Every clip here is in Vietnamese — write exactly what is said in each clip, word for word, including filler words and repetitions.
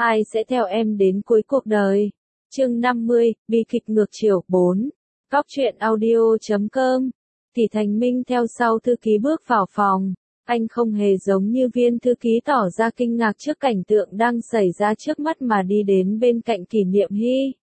Ai sẽ theo em đến cuối cuộc đời? Chương năm mươi, bi kịch ngược chiều bốn. Góc truyện audio chấm com. Tỷ Thành Minh theo sau thư ký bước vào phòng. Anh không hề giống như viên thư ký tỏ ra kinh ngạc trước cảnh tượng đang xảy ra trước mắt mà đi đến bên cạnh Kỷ Niệm Hy.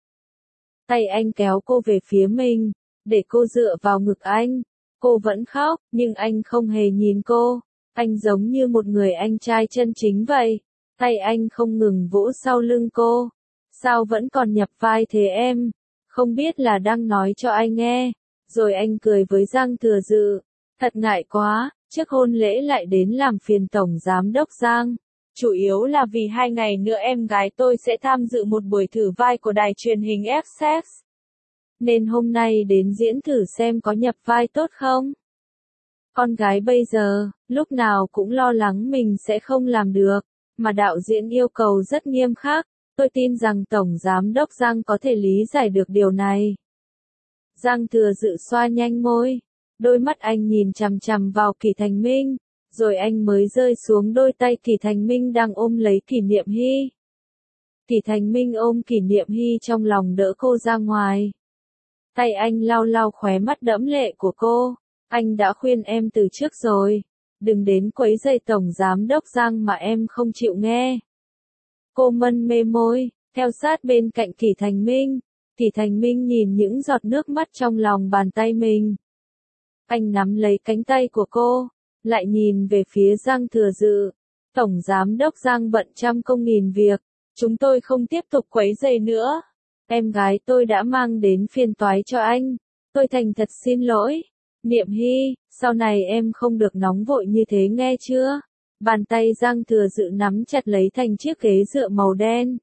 Tay anh kéo cô về phía mình, để cô dựa vào ngực anh. Cô vẫn khóc, nhưng anh không hề nhìn cô. Anh giống như một người anh trai chân chính vậy. Tay anh không ngừng vỗ sau lưng cô. Sao vẫn còn nhập vai thế em? Không biết là đang nói cho anh nghe. Rồi anh cười với Giang Thừa Dự. Thật ngại quá, trước hôn lễ lại đến làm phiền Tổng Giám đốc Giang. Chủ yếu là vì hai ngày nữa em gái tôi sẽ tham dự một buổi thử vai của đài truyền hình Essex. Nên hôm nay đến diễn thử xem có nhập vai tốt không? Con gái bây giờ, lúc nào cũng lo lắng mình sẽ không làm được, mà đạo diễn yêu cầu rất nghiêm khắc, tôi tin rằng Tổng Giám đốc Giang có thể lý giải được điều này. Giang Thừa Dự xoa nhanh môi, đôi mắt anh nhìn chằm chằm vào Kỷ Thành Minh, rồi anh mới rơi xuống đôi tay Kỷ Thành Minh đang ôm lấy Kỷ Niệm Hy. Kỷ Thành Minh ôm Kỷ Niệm Hy trong lòng đỡ cô ra ngoài. Tay anh lau lau khóe mắt đẫm lệ của cô. Anh đã khuyên em từ trước rồi, đừng đến quấy rầy Tổng Giám đốc Giang mà em không chịu nghe. Cô mân mê môi, theo sát bên cạnh Kỷ Thành Minh. Kỷ Thành Minh nhìn những giọt nước mắt trong lòng bàn tay mình. Anh nắm lấy cánh tay của cô, lại nhìn về phía Giang Thừa Dự. Tổng Giám đốc Giang bận trăm công nghìn việc, chúng tôi không tiếp tục quấy rầy nữa. Em gái tôi đã mang đến phiền toái cho anh, tôi thành thật xin lỗi. Niệm Hy, sau này em không được nóng vội như thế nghe chưa? Bàn tay Giang Thừa Dự nắm chặt lấy thành chiếc ghế dựa màu đen.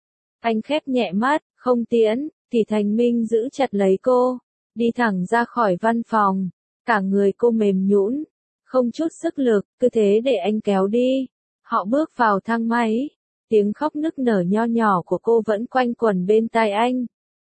Anh khép nhẹ mắt, không tiễn, Kỷ Thành Minh giữ chặt lấy cô, đi thẳng ra khỏi văn phòng. Cả người cô mềm nhũn, không chút sức lực, cứ thế để anh kéo đi. Họ bước vào thang máy, tiếng khóc nức nở nho nhỏ của cô vẫn quanh quẩn bên tai anh.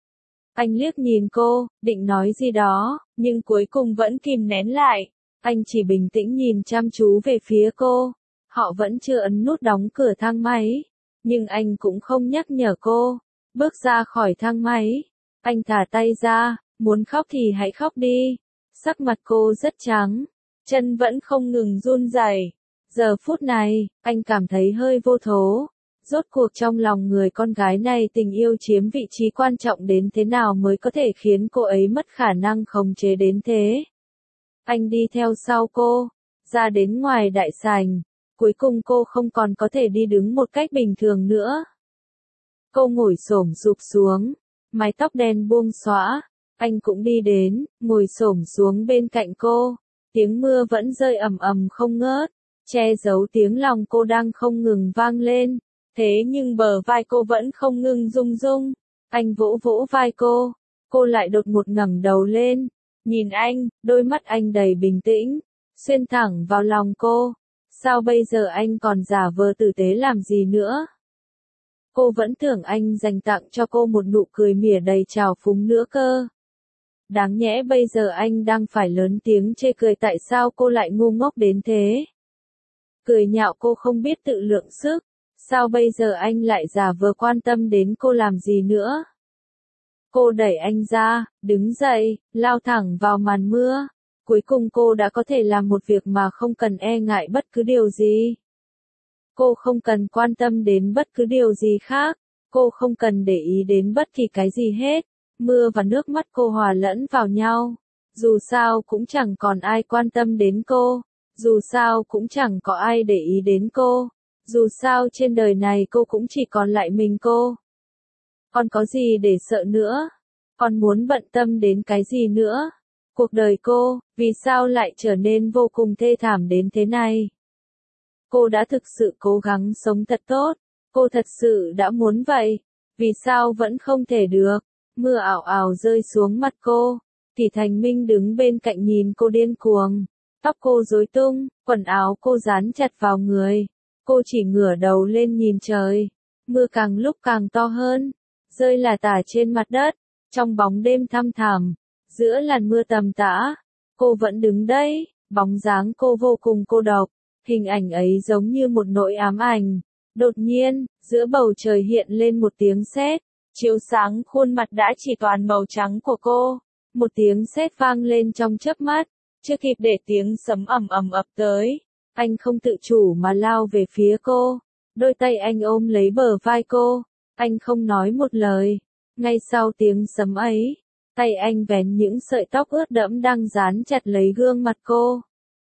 Anh liếc nhìn cô, định nói gì đó, nhưng cuối cùng vẫn kìm nén lại. Anh chỉ bình tĩnh nhìn chăm chú về phía cô. Họ vẫn chưa ấn nút đóng cửa thang máy, nhưng anh cũng không nhắc nhở cô. Bước ra khỏi thang máy, anh thả tay ra, muốn khóc thì hãy khóc đi. Sắc mặt cô rất trắng, chân vẫn không ngừng run rẩy. Giờ phút này, anh cảm thấy hơi vô thố. Rốt cuộc trong lòng người con gái này tình yêu chiếm vị trí quan trọng đến thế nào mới có thể khiến cô ấy mất khả năng khống chế đến thế. Anh đi theo sau cô, ra đến ngoài đại sảnh. Cuối cùng cô không còn có thể đi đứng một cách bình thường nữa. Cô ngồi xổm sụp xuống, mái tóc đen buông xõa. Anh cũng đi đến, ngồi xổm xuống bên cạnh cô. Tiếng mưa vẫn rơi ầm ầm không ngớt, che giấu tiếng lòng cô đang không ngừng vang lên. Thế nhưng bờ vai cô vẫn không ngừng rung rung. Anh vỗ vỗ vai cô, cô lại đột ngột ngẩng đầu lên. Nhìn anh, đôi mắt anh đầy bình tĩnh, xuyên thẳng vào lòng cô. Sao bây giờ anh còn giả vờ tử tế làm gì nữa? Cô vẫn tưởng anh dành tặng cho cô một nụ cười mỉa đầy trào phúng nữa cơ. Đáng nhẽ bây giờ anh đang phải lớn tiếng chê cười tại sao cô lại ngu ngốc đến thế. Cười nhạo cô không biết tự lượng sức. Sao bây giờ anh lại giả vờ quan tâm đến cô làm gì nữa? Cô đẩy anh ra, đứng dậy, lao thẳng vào màn mưa. Cuối cùng cô đã có thể làm một việc mà không cần e ngại bất cứ điều gì. Cô không cần quan tâm đến bất cứ điều gì khác. Cô không cần để ý đến bất kỳ cái gì hết. Mưa và nước mắt cô hòa lẫn vào nhau. Dù sao cũng chẳng còn ai quan tâm đến cô. Dù sao cũng chẳng có ai để ý đến cô. Dù sao trên đời này cô cũng chỉ còn lại mình cô. Còn có gì để sợ nữa? Còn muốn bận tâm đến cái gì nữa? Cuộc đời cô, vì sao lại trở nên vô cùng thê thảm đến thế này? Cô đã thực sự cố gắng sống thật tốt. Cô thật sự đã muốn vậy. Vì sao vẫn không thể được? Mưa ảo ảo rơi xuống mặt cô. Kỷ Thành Minh đứng bên cạnh nhìn cô điên cuồng. Tóc cô rối tung, quần áo cô dán chặt vào người. Cô chỉ ngửa đầu lên nhìn trời. Mưa càng lúc càng to hơn, rơi lả tả trên mặt đất, trong bóng đêm thăm thẳm, giữa làn mưa tầm tã. Cô vẫn đứng đấy, bóng dáng cô vô cùng cô độc, hình ảnh ấy giống như một nỗi ám ảnh. Đột nhiên, Giữa bầu trời hiện lên một tiếng sét, chiếu sáng khuôn mặt đã chỉ toàn màu trắng của cô. Một tiếng sét vang lên trong chớp mắt, chưa kịp để tiếng sấm ầm ầm ập tới, anh không tự chủ mà lao về phía cô. Đôi tay anh ôm lấy bờ vai cô, anh không nói một lời. Ngay sau tiếng sấm ấy, tay anh vén những sợi tóc ướt đẫm đang dán chặt lấy gương mặt cô.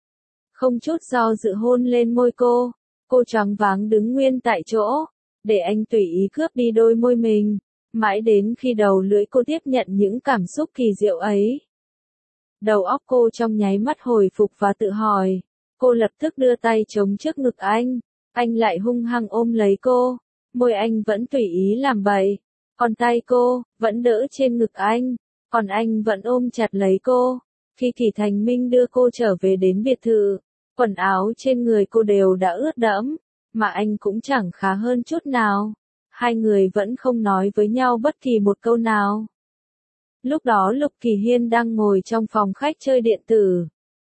Không chút do dự hôn lên môi cô, cô choáng váng đứng nguyên tại chỗ, để anh tùy ý cướp đi đôi môi mình, mãi đến khi đầu lưỡi cô tiếp nhận những cảm xúc kỳ diệu ấy. Đầu óc cô trong nháy mắt hồi phục và tự hỏi, cô lập tức đưa tay chống trước ngực anh, anh lại hung hăng ôm lấy cô, môi anh vẫn tùy ý làm bậy, còn tay cô, vẫn đỡ trên ngực anh, còn anh vẫn ôm chặt lấy cô. Khi Kỳ Thành Minh đưa cô trở về đến biệt thự, quần áo trên người cô đều đã ướt đẫm, mà anh cũng chẳng khá hơn chút nào. Hai người vẫn không nói với nhau bất kỳ một câu nào. Lúc đó Lục Kỳ Hiên đang ngồi trong phòng khách chơi điện tử.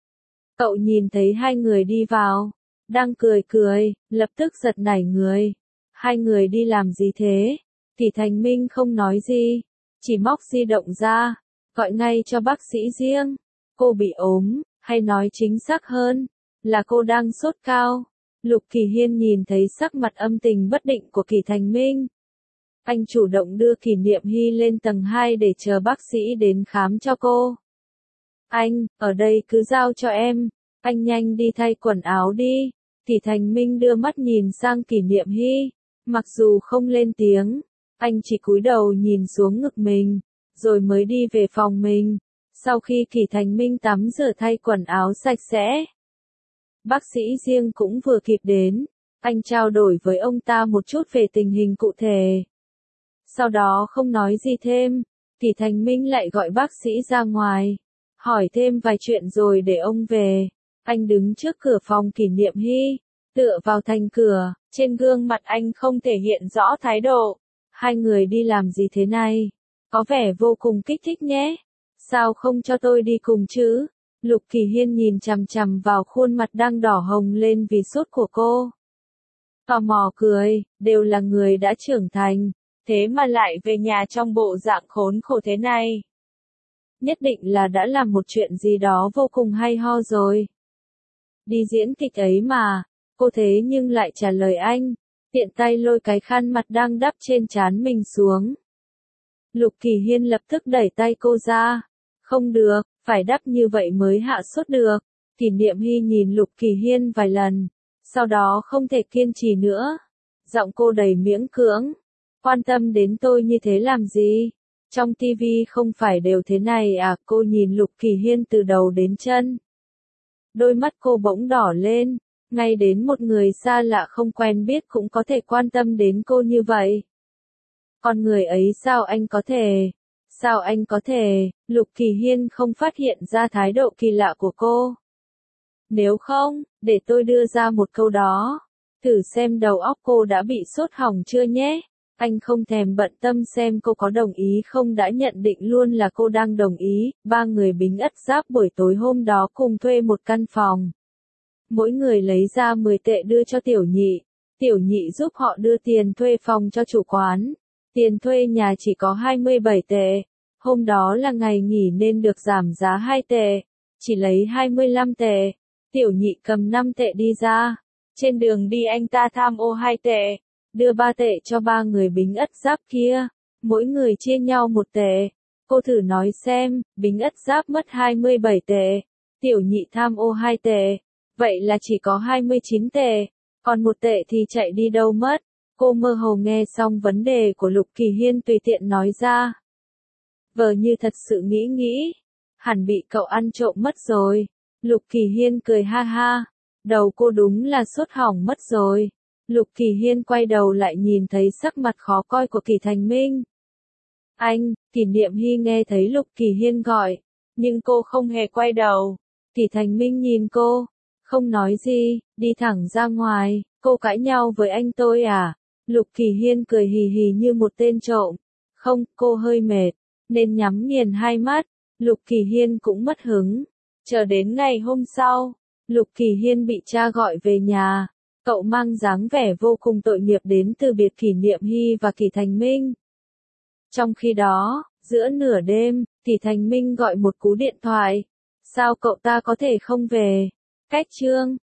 Cậu nhìn thấy hai người đi vào, đang cười cười, lập tức giật nảy người. Hai người đi làm gì thế? Kỳ Thành Minh không nói gì, chỉ móc di động ra, gọi ngay cho bác sĩ riêng. Cô bị ốm, hay nói chính xác hơn, là cô đang sốt cao. Lục Kỳ Hiên nhìn thấy sắc mặt âm tình bất định của Kỳ Thành Minh. Anh chủ động đưa Kỷ Niệm Hy lên tầng hai để chờ bác sĩ đến khám cho cô. Anh, ở đây cứ giao cho em, anh nhanh đi thay quần áo đi. Kỳ Thành Minh đưa mắt nhìn sang Kỷ Niệm Hy, mặc dù không lên tiếng, anh chỉ cúi đầu nhìn xuống ngực mình, rồi mới đi về phòng mình. Sau khi Kỳ Thành Minh tắm rửa thay quần áo sạch sẽ, bác sĩ riêng cũng vừa kịp đến, anh trao đổi với ông ta một chút về tình hình cụ thể. Sau đó không nói gì thêm, Kỳ Thành Minh lại gọi bác sĩ ra ngoài, hỏi thêm vài chuyện rồi để ông về. Anh đứng trước cửa phòng Kỷ Niệm Hy, tựa vào thành cửa, trên gương mặt anh không thể hiện rõ thái độ. Hai người đi làm gì thế này? Có vẻ vô cùng kích thích nhé. Sao không cho tôi đi cùng chứ? Lục Kỳ Hiên nhìn chằm chằm vào khuôn mặt đang đỏ hồng lên vì sốt của cô. Tò mò cười, đều là người đã trưởng thành, thế mà lại về nhà trong bộ dạng khốn khổ thế này. Nhất định là đã làm một chuyện gì đó vô cùng hay ho rồi. Đi diễn kịch ấy mà, cô thế nhưng lại trả lời anh, tiện tay lôi cái khăn mặt đang đắp trên trán mình xuống. Lục Kỳ Hiên lập tức đẩy tay cô ra. Không được, phải đắp như vậy mới hạ sốt được. Kỷ Niệm Hy nhìn Lục Kỳ Hiên vài lần, sau đó không thể kiên trì nữa. Giọng cô đầy miễn cưỡng. Quan tâm đến tôi như thế làm gì? Trong tivi không phải đều thế này à? Cô nhìn Lục Kỳ Hiên từ đầu đến chân. Đôi mắt cô bỗng đỏ lên, ngay đến một người xa lạ không quen biết cũng có thể quan tâm đến cô như vậy. Con người ấy sao anh có thể? Sao anh có thể? Lục Kỳ Hiên không phát hiện ra thái độ kỳ lạ của cô. Nếu không, để tôi đưa ra một câu đó. Thử xem đầu óc cô đã bị sốt hỏng chưa nhé. Anh không thèm bận tâm xem cô có đồng ý không, đã nhận định luôn là cô đang đồng ý. Ba người Bính Ất Giáp buổi tối hôm đó cùng thuê một căn phòng. Mỗi người lấy ra mười tệ đưa cho Tiểu Nhị. Tiểu Nhị giúp họ đưa tiền thuê phòng cho chủ quán. Tiền thuê nhà chỉ có hai mươi bảy tệ. Hôm đó là ngày nghỉ nên được giảm giá hai tệ. Chỉ lấy hai mươi lăm tệ. Tiểu Nhị cầm năm tệ đi ra. Trên đường đi anh ta tham ô hai tệ. Đưa ba tệ cho ba người Bính Ất Giáp kia. Mỗi người chia nhau một tệ. Cô thử nói xem, Bính Ất Giáp mất hai mươi bảy tệ. Tiểu Nhị tham ô hai tệ. Vậy là chỉ có hai mươi chín tệ. Còn một tệ thì chạy đi đâu mất? Cô mơ hồ nghe xong vấn đề của Lục Kỳ Hiên tùy tiện nói ra. Vờ như thật sự nghĩ nghĩ. Hẳn bị cậu ăn trộm mất rồi. Lục Kỳ Hiên cười ha ha. Đầu cô đúng là sốt hỏng mất rồi. Lục Kỳ Hiên quay đầu lại nhìn thấy sắc mặt khó coi của Kỳ Thành Minh. Anh, Kỷ Niệm Hy nghe thấy Lục Kỳ Hiên gọi. Nhưng cô không hề quay đầu. Kỳ Thành Minh nhìn cô. Không nói gì, đi thẳng ra ngoài. Cô cãi nhau với anh tôi à? Lục Kỳ Hiên cười hì hì như một tên trộm. Không, cô hơi mệt, nên nhắm nghiền hai mắt. Lục Kỳ Hiên cũng mất hứng. Chờ đến ngày hôm sau, Lục Kỳ Hiên bị cha gọi về nhà. Cậu mang dáng vẻ vô cùng tội nghiệp đến từ biệt kỷ Niệm Hy và Kỷ Thành Minh. Trong khi đó, giữa nửa đêm, Kỷ Thành Minh gọi một cú điện thoại. Sao cậu ta có thể không về? Cách chương